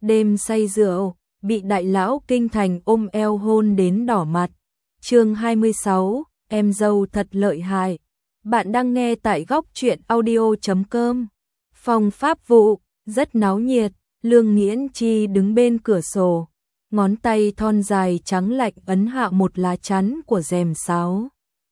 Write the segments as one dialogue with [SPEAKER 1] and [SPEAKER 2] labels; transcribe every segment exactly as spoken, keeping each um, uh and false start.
[SPEAKER 1] đêm say rượu, bị đại lão kinh thành ôm eo hôn đến đỏ mặt. Chương hai mươi sáu, em dâu thật lợi hại. Bạn đang nghe tại góc truyện audio chấm com. Phòng pháp vụ, rất náo nhiệt, Lương Nghiễn Chi đứng bên cửa sổ, ngón tay thon dài trắng lạnh ấn hạ một lá chắn của rèm sáo.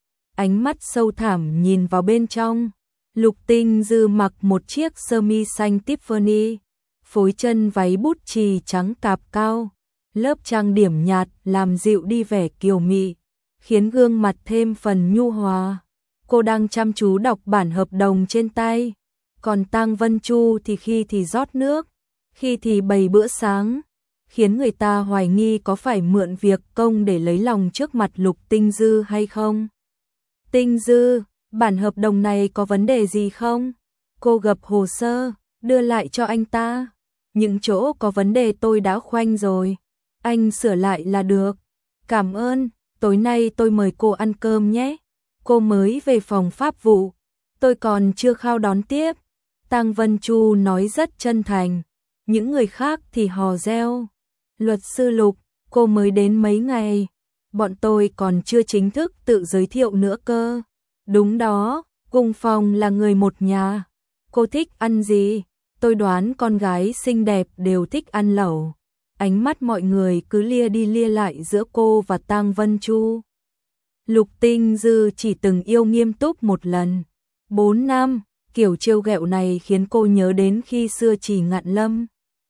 [SPEAKER 1] Ánh mắt sâu thẳm nhìn vào bên trong, Lục Tinh Dư mặc một chiếc sơ mi xanh Tiffany, phối chân váy bút chì trắng cạp cao, lớp trang điểm nhạt làm dịu đi vẻ kiều mị, khiến gương mặt thêm phần nhu hòa. Cô đang chăm chú đọc bản hợp đồng trên tay, còn Tang Vân Chu thì khi thì rót nước, khi thì bày bữa sáng, khiến người ta hoài nghi có phải mượn việc công để lấy lòng trước mặt Lục Tinh Dư hay không. Tinh Dư, bản hợp đồng này có vấn đề gì không? Cô gập hồ sơ, đưa lại cho anh ta. Những chỗ có vấn đề tôi đã khoanh rồi, anh sửa lại là được. Cảm ơn, tối nay tôi mời cô ăn cơm nhé. Cô mới về phòng pháp vụ, tôi còn chưa khao đón tiếp. Tang Vân Chu nói rất chân thành, những người khác thì hò reo. Luật sư Lục, cô mới đến mấy ngày, bọn tôi còn chưa chính thức tự giới thiệu nữa cơ. Đúng đó, cùng phòng là người một nhà. Cô thích ăn gì? Tôi đoán con gái xinh đẹp đều thích ăn lẩu. Ánh mắt mọi người cứ lia đi lia lại giữa cô và Tang Vân Chu. Lục Tinh Dư chỉ từng yêu nghiêm túc một lần. Bốn năm, kiểu trêu ghẹo này khiến cô nhớ đến khi xưa Chỉ Ngạn Lâm.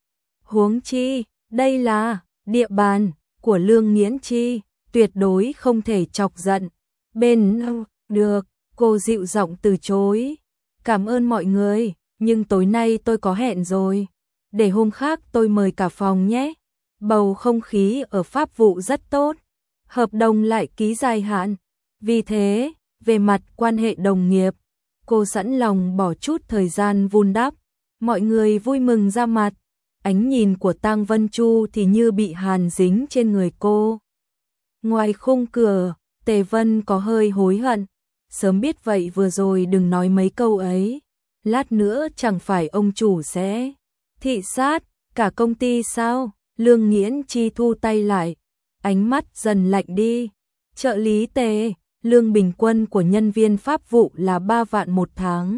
[SPEAKER 1] Huống chi, đây là địa bàn của Lương Nghiễn Chi, tuyệt đối không thể chọc giận. Bên được, cô dịu giọng từ chối. Cảm ơn mọi người, nhưng tối nay tôi có hẹn rồi. Để hôm khác tôi mời cả phòng nhé. Bầu không khí ở pháp vụ rất tốt, hợp đồng lại ký dài hạn. Vì thế, về mặt quan hệ đồng nghiệp, cô sẵn lòng bỏ chút thời gian vun đắp. Mọi người vui mừng ra mặt. Ánh nhìn của Tang Vân Chu thì như bị hàn dính trên người cô. Ngoài khung cửa, Tề Vân có hơi hối hận. Sớm biết vậy vừa rồi đừng nói mấy câu ấy. Lát nữa chẳng phải ông chủ sẽ thị sát cả công ty sao? Lương Nghiễn Chi thu tay lại, ánh mắt dần lạnh đi. Trợ lý Tề, lương bình quân của nhân viên pháp vụ là ba vạn một tháng.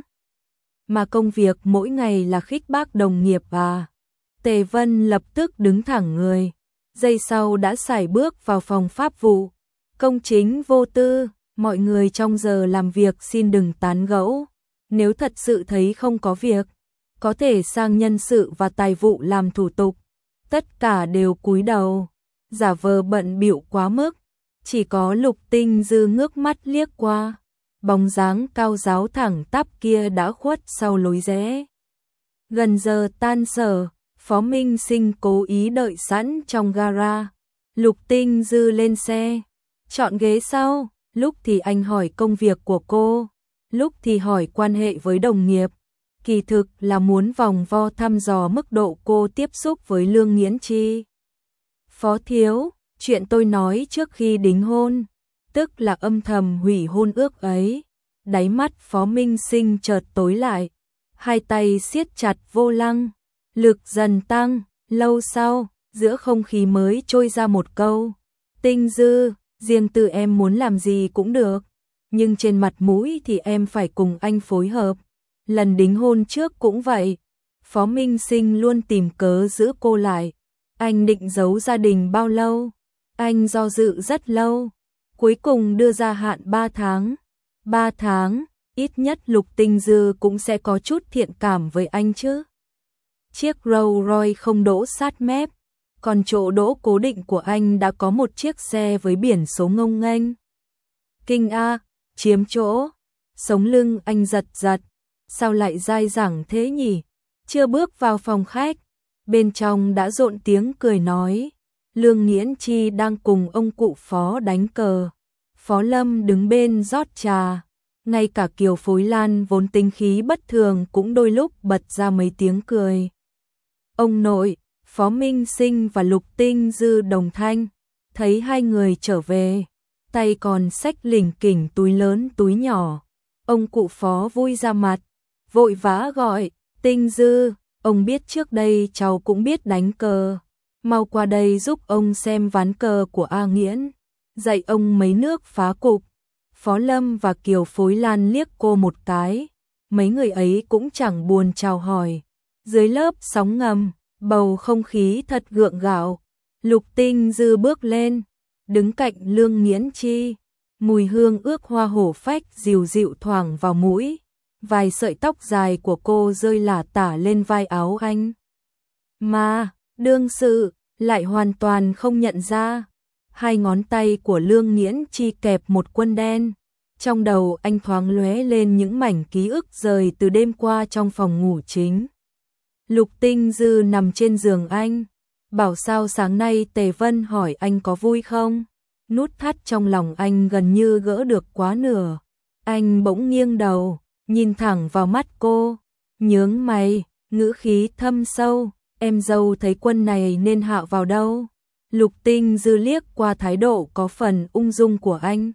[SPEAKER 1] Mà công việc mỗi ngày là khích bác đồng nghiệp à? Tề Vân lập tức đứng thẳng người, giây sau đã sải bước vào phòng pháp vụ. Công chính vô tư, mọi người trong giờ làm việc xin đừng tán gẫu. Nếu thật sự thấy không có việc, có thể sang nhân sự và tài vụ làm thủ tục. Tất cả đều cúi đầu, giả vờ bận bịu quá mức. Chỉ có Lục Tinh Dư ngước mắt liếc qua, bóng dáng cao ráo thẳng tắp kia đã khuất sau lối rẽ. Gần giờ tan sở, Phó Minh Sinh cố ý đợi sẵn trong gara. Lục Tinh Dư lên xe, chọn ghế sau, lúc thì anh hỏi công việc của cô, lúc thì hỏi quan hệ với đồng nghiệp. Kỳ thực là muốn vòng vo thăm dò mức độ cô tiếp xúc với Lương Nghiễn Chi. Phó thiếu, chuyện tôi nói trước khi đính hôn, tức là âm thầm hủy hôn ước ấy. Đáy mắt Phó Minh Sinh chợt tối lại, hai tay siết chặt vô lăng, lực dần tăng. Lâu sau, giữa không khí mới trôi ra một câu: Tinh Dư, riêng tư em muốn làm gì cũng được, nhưng trên mặt mũi thì em phải cùng anh phối hợp. Lần đính hôn trước cũng vậy, Phó Minh Sinh luôn tìm cớ giữ cô lại. Anh định giấu gia đình bao lâu? Anh do dự rất lâu, cuối cùng đưa ra hạn ba tháng. ba tháng, ít nhất Lục Tinh Dư cũng sẽ có chút thiện cảm với anh chứ. Chiếc Rolls Royce không đỗ sát mép, còn chỗ đỗ cố định của anh đã có một chiếc xe với biển số ngông nghênh. Kinh a, chiếm chỗ. Sống lưng anh giật giật. Sao lại dai dẳng thế nhỉ? Chưa bước vào phòng khách, bên trong đã rộn tiếng cười nói. Lương Nghiễn Chi đang cùng ông cụ Phó đánh cờ. Phó Lâm đứng bên rót trà. Ngay cả Kiều Phối Lan vốn tính khí bất thường cũng đôi lúc bật ra mấy tiếng cười. Ông nội, Phó Minh Sinh và Lục Tinh Dư đồng thanh, thấy hai người trở về, tay còn xách lỉnh kỉnh túi lớn túi nhỏ. Ông cụ Phó vui ra mặt, vội vã gọi: Tinh Dư, ông biết trước đây cháu cũng biết đánh cờ, mau qua đây giúp ông xem ván cờ của A Nghiễn, dạy ông mấy nước phá cục. Phó Lâm và Kiều Phối Lan liếc cô một cái, mấy người ấy cũng chẳng buồn chào hỏi. Dưới lớp sóng ngầm, bầu không khí thật gượng gạo. Lục Tinh Dư bước lên, đứng cạnh Lương Nghiễn Chi, mùi hương ước hoa hổ phách dịu dịu thoảng vào mũi, vài sợi tóc dài của cô rơi lả tả lên vai áo anh. Mà, đương sự, lại hoàn toàn không nhận ra, hai ngón tay của Lương Nghiễn Chi kẹp một quân đen. Trong đầu anh thoáng lóe lên những mảnh ký ức rời từ đêm qua trong phòng ngủ chính. Lục Tinh Dư nằm trên giường anh, bảo sao sáng nay Tề Vân hỏi anh có vui không? Nút thắt trong lòng anh gần như gỡ được quá nửa. Anh bỗng nghiêng đầu, nhìn thẳng vào mắt cô, nhướng mày, ngữ khí thâm sâu, em dâu thấy quân này nên hạ vào đâu? Lục Tinh Dư liếc qua thái độ có phần ung dung của anh.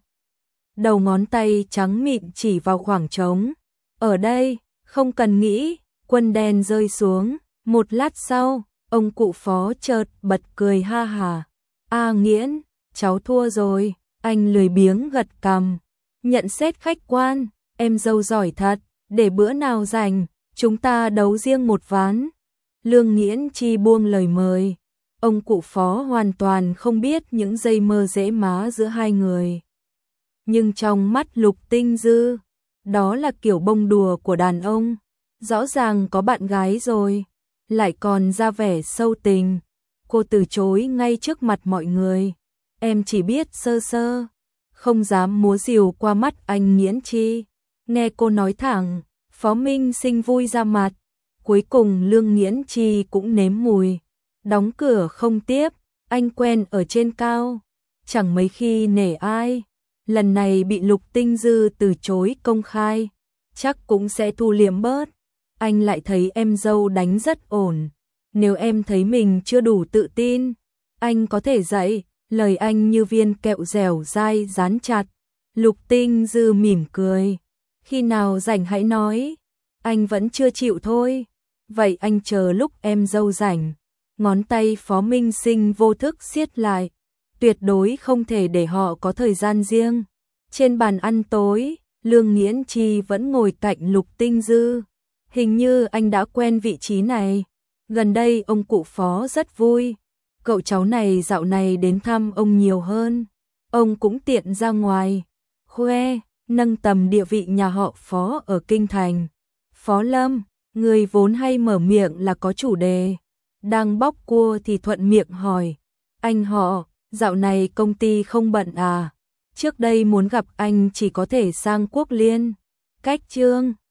[SPEAKER 1] Đầu ngón tay trắng mịn chỉ vào khoảng trống. Ở đây, không cần nghĩ, quân đen rơi xuống. Một lát sau, ông cụ Phó chợt bật cười ha hà. A Nghiễn, cháu thua rồi. Anh lười biếng gật cằm. Nhận xét khách quan, em dâu giỏi thật, để bữa nào rảnh, chúng ta đấu riêng một ván. Lương Nghiễn Chi buông lời mời. Ông cụ Phó hoàn toàn không biết những giây mơ dễ má giữa hai người. Nhưng trong mắt Lục Tinh Dư, đó là kiểu bông đùa của đàn ông. Rõ ràng có bạn gái rồi, lại còn ra vẻ sâu tình. Cô từ chối ngay trước mặt mọi người. Em chỉ biết sơ sơ, không dám múa rìu qua mắt anh Nghiễn Chi. Nghe cô nói thẳng, Phó Minh Sinh vui ra mặt. Cuối cùng Lương Nghiễn Chi cũng nếm mùi. Đóng cửa không tiếp, anh quen ở trên cao, chẳng mấy khi nể ai. Lần này bị Lục Tinh Dư từ chối công khai, chắc cũng sẽ thu liễm bớt. Anh lại thấy em dâu đánh rất ổn. Nếu em thấy mình chưa đủ tự tin, anh có thể dạy. Lời anh như viên kẹo dẻo dai dán chặt. Lục Tinh Dư mỉm cười. Khi nào rảnh hãy nói. Anh vẫn chưa chịu thôi. Vậy anh chờ lúc em dâu rảnh. Ngón tay Phó Minh Sinh vô thức siết lại. Tuyệt đối không thể để họ có thời gian riêng. Trên bàn ăn tối, Lương Nghiễn Chi vẫn ngồi cạnh Lục Tinh Dư. Hình như anh đã quen vị trí này. Gần đây ông cụ Phó rất vui. Cậu cháu này dạo này đến thăm ông nhiều hơn. Ông cũng tiện ra ngoài, khoe, nâng tầm địa vị nhà họ Phó ở Kinh Thành. Phó Lâm, người vốn hay mở miệng là có chủ đề. Đang bóc cua thì thuận miệng hỏi. Anh họ, dạo này công ty không bận à? Trước đây muốn gặp anh chỉ có thể sang Quốc Liên. Cách Trương.